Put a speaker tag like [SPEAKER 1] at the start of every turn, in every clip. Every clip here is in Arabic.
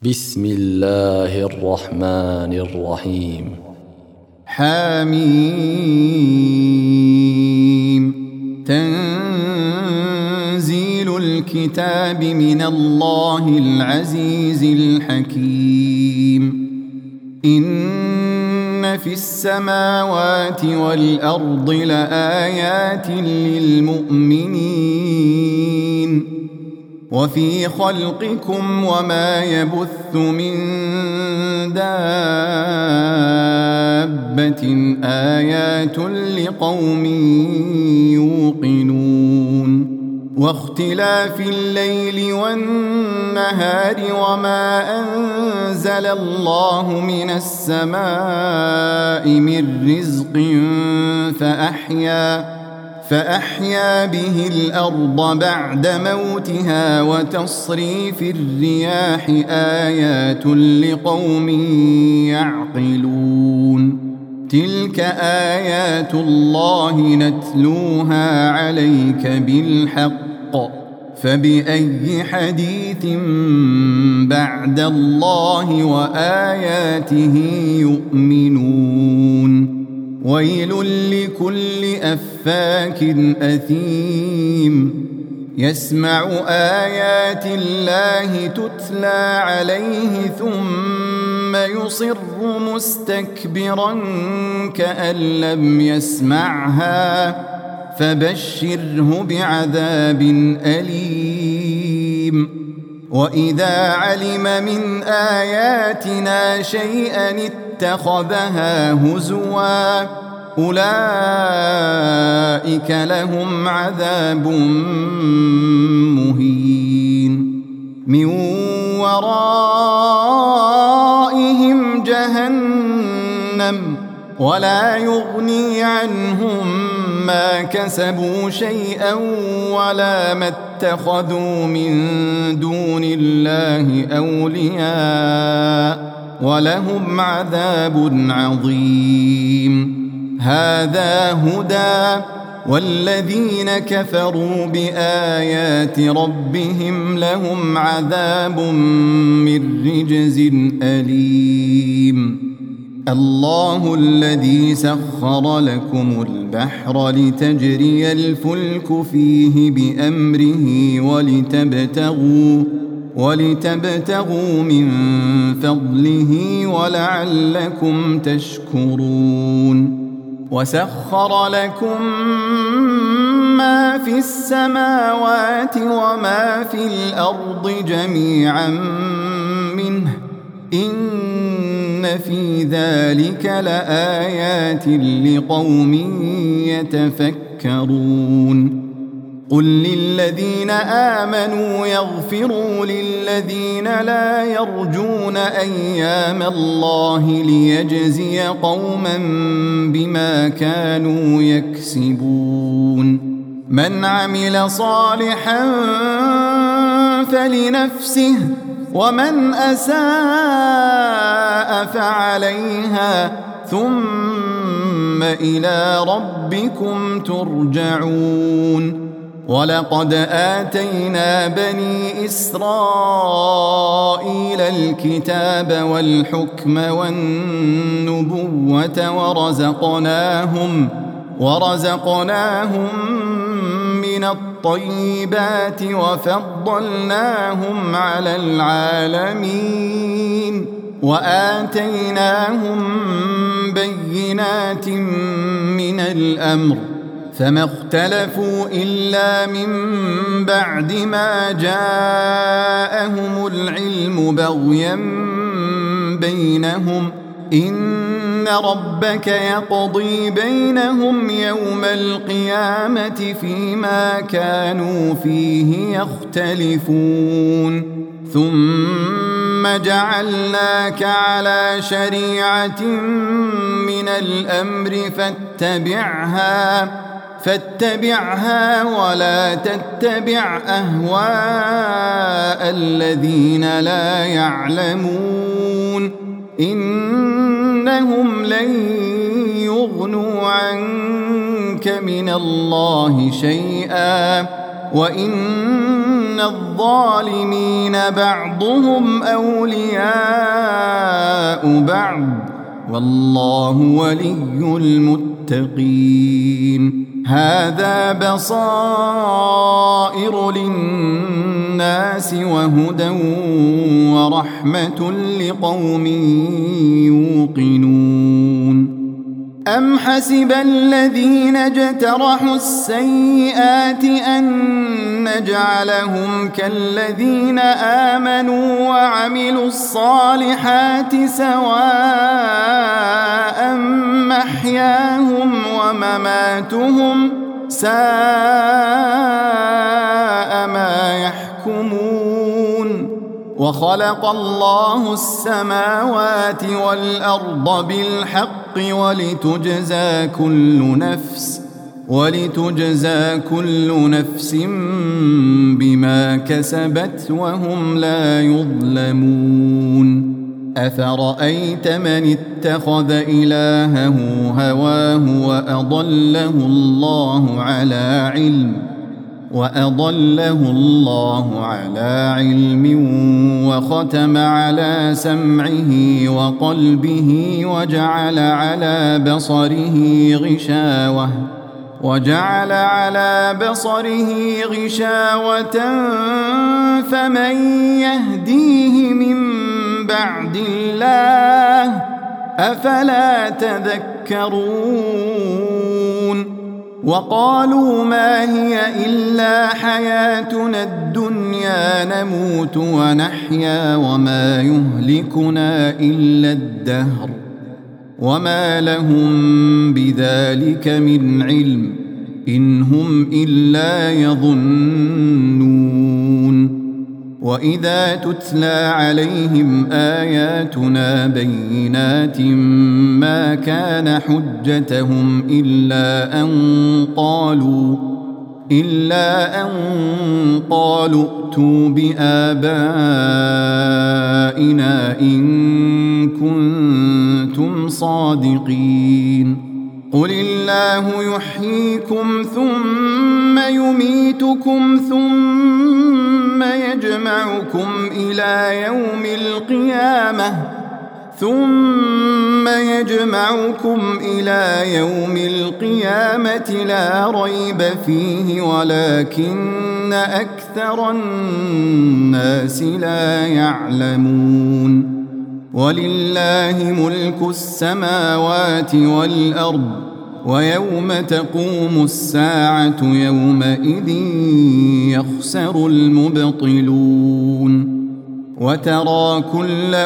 [SPEAKER 1] بسم الله الرحمن الرحيم.
[SPEAKER 2] حميم. تنزيل الكتاب من الله العزيز الحكيم. إن في السماوات والأرض لآيات للمؤمنين وفي خلقكم وما يبث من دابة آيات لقوم يوقنون. واختلاف الليل والنهار وما أنزل الله من السماء من رزق فأحيا به الأرض بعد موتها وتصريف الرياح آيات لقوم يعقلون. تلك آيات الله نتلوها عليك بالحق فبأي حديث بعد الله وآياته يؤمنون. ويل لكل أفاك أثيم يسمع آيات الله تتلى عليه ثم يصر مستكبرا كأن لم يسمعها فبشره بعذاب أليم. وإذا علم من آياتنا شيئا اتخذها هزوا أولئك لهم عذاب مهين. من ورائهم جهنم ولا يغني عنهم ما كسبوا شيئا ولا ما اتخذوا من دون الله أولياء ولهم عذاب عظيم. هذا هدى والذين كفروا بآيات ربهم لهم عذاب من رجز أليم. الله الذي سخر لكم البحر لتجري الفلك فيه بأمره ولتبتغوا من فضله ولعلكم تشكرون. وسخر لكم ما في السماوات وما في الأرض جميعا منه إن في ذلك لآيات لقوم يتفكرون. قل للذين آمنوا يغفروا للذين لا يرجون أيام الله ليجزي قوما بما كانوا يكسبون. من عمل صالحا فلنفسه ومن أساء فعليها ثم إلى ربكم ترجعون. ولقد آتينا بني إسرائيل الكتاب والحكم والنبوة ورزقناهم من الطيبات وفضلناهم على العالمين وآتيناهم بينات من الأمر فما اختلفوا إلا من بعد ما جاءهم العلم بغيا بينهم إن ربك يقضي بينهم يوم القيامة فيما كانوا فيه يختلفون. ثم جعلناك على شريعة من الأمر فاتبعها ولا تتبع أهواء الذين لا يعلمون إنهم لن يغنوا عنك من الله شيئا وإن الظالمين بعضهم أولياء بعض والله ولي المتقين. هذا بصائر للناس وهدى ورحمة لقوم يوقنون. أم حسب الذين اجترحوا السيئات أن نجعلهم كالذين آمنوا وعملوا الصالحات سواء محياهم ومماتهم ساء ما يحكمون. وخلق الله السماوات والأرض بالحق ولتجزى كل نفس بما كسبت وهم لا يظلمون. أفرأيت من اتخذ إلهه هواه وأضله الله على علم وختم على سمعه وقلبه وجعل على بصره غشاوة فمن يهديه من بعد الله أفلا تذكرون. وقالوا ما هي إلا حياتنا الدنيا نموت ونحيا وما يهلكنا إلا الدهر وما لهم بذلك من علم إن هم إلا يظنون. وإذا تتلى عليهم آياتنا بينات ما كان حجتهم إلا أن قالوا ائتوا بآبائنا إن كنتم صادقين. قل الله يحييكم ثم يميتكم ثم يجمعكم إلى يوم القيامة لا ريب فيه ولكن أكثر الناس لا يعلمون. ولله ملك السماوات والأرض ويوم تقوم الساعة يومئذ يخسر المبطلون. وترى كل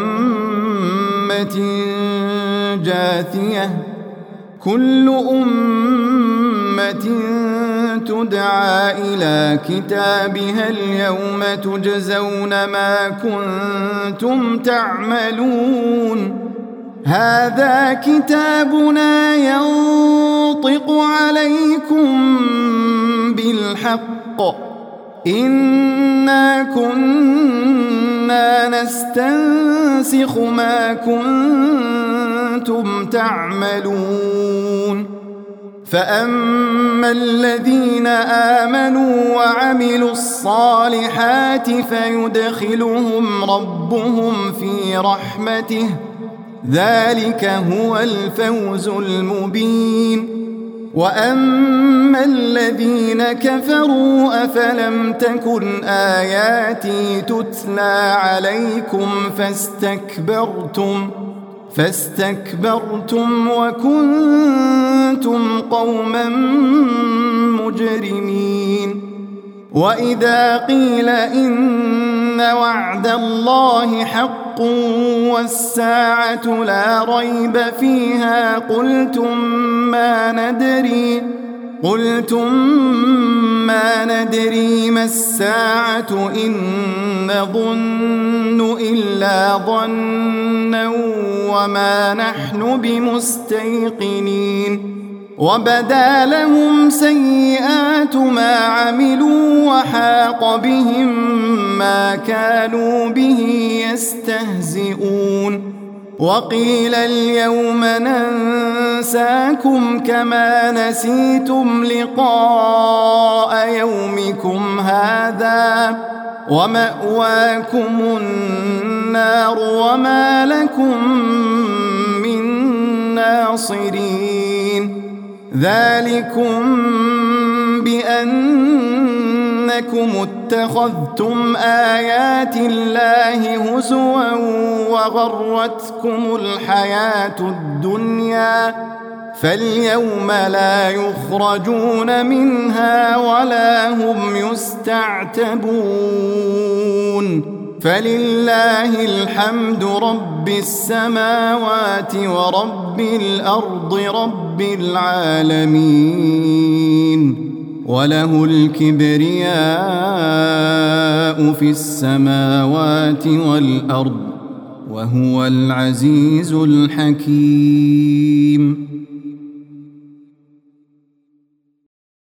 [SPEAKER 2] أمة جاثية كل أمة تدعى إلى كتابها اليوم تجزون ما كنتم تعملون. هذا كتابنا ينطق عليكم بالحق إنا كنا نستنسخ ما كنتم تعملون. فأما الذين آمنوا وعملوا الصالحات فيدخلهم ربهم في رحمته ذلك هو الفوز المبين. وأما الذين كفروا أفلم تكن آياتي تتلى عليكم فاستكبرتم وكنتم قوما مجرمين. وإذا قيل إن وعد الله حق والساعة لا ريب فيها قلتم ما ندري ما الساعة إن نظن إلا ظنا وما نحن بمستيقنين. وبدا لهم سيئات ما عملوا وحاق بهم ما كانوا به يستهزئون. وقيل اليوم ننساكم كما نسيتم لقاء يومكم هذا ومأواكم النار وما لكم من ناصرين ذلكم بأنكم اتخذتم آيات الله هزوا وغرتكم الحياة الدنيا فاليوم لا يخرجون منها ولا هم يستعتبون فلله الحمد رب السماوات ورب الأرض رب العالمين وله الكبرياء في السماوات والأرض وهو العزيز الحكيم